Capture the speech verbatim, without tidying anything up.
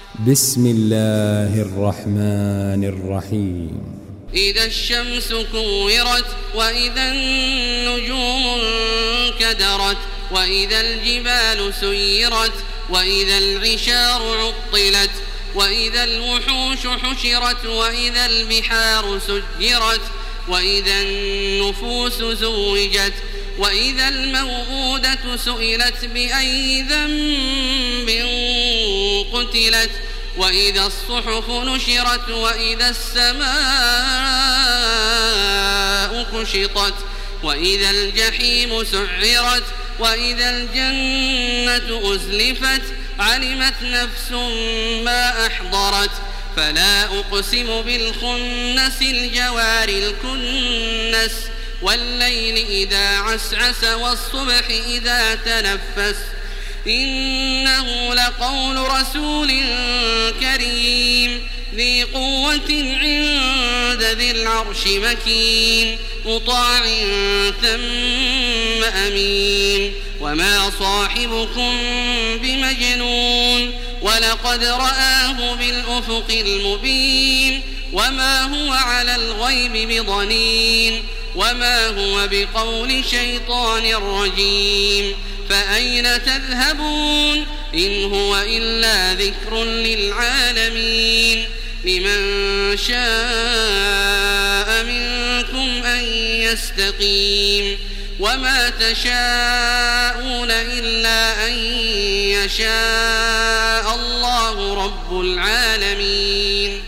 بسم الله الرحمن الرحيم. إذا الشمس كورت وإذا النجوم انكدرت وإذا الجبال سيرت وإذا العشار عطلت وإذا الوحوش حشرت وإذا البحار سجرت وإذا النفوس زوجت وإذا الموءودة سئلت بأي ذنب قتلت وإذا الصحف نشرت وإذا السماء كشطت وإذا الجحيم سعرت وإذا الجنة أزلفت علمت نفس ما أحضرت فلا أقسم بالخنس الجوار الكنس والليل إذا عسعس والصبح إذا تنفس إنه لقول رسول كريم ذي قوة عند ذي العرش مكين مطاع ثم أمين وما صاحبكم بمجنون ولقد رآه بالأفق المبين وما هو على الغيب بضنين وما هو بقول شيطان رجيم فأين تذهبون إن هو إلا ذكر للعالمين لمن شاء منكم أن يستقيم وما تشاءون إلا أن يشاء الله رب العالمين.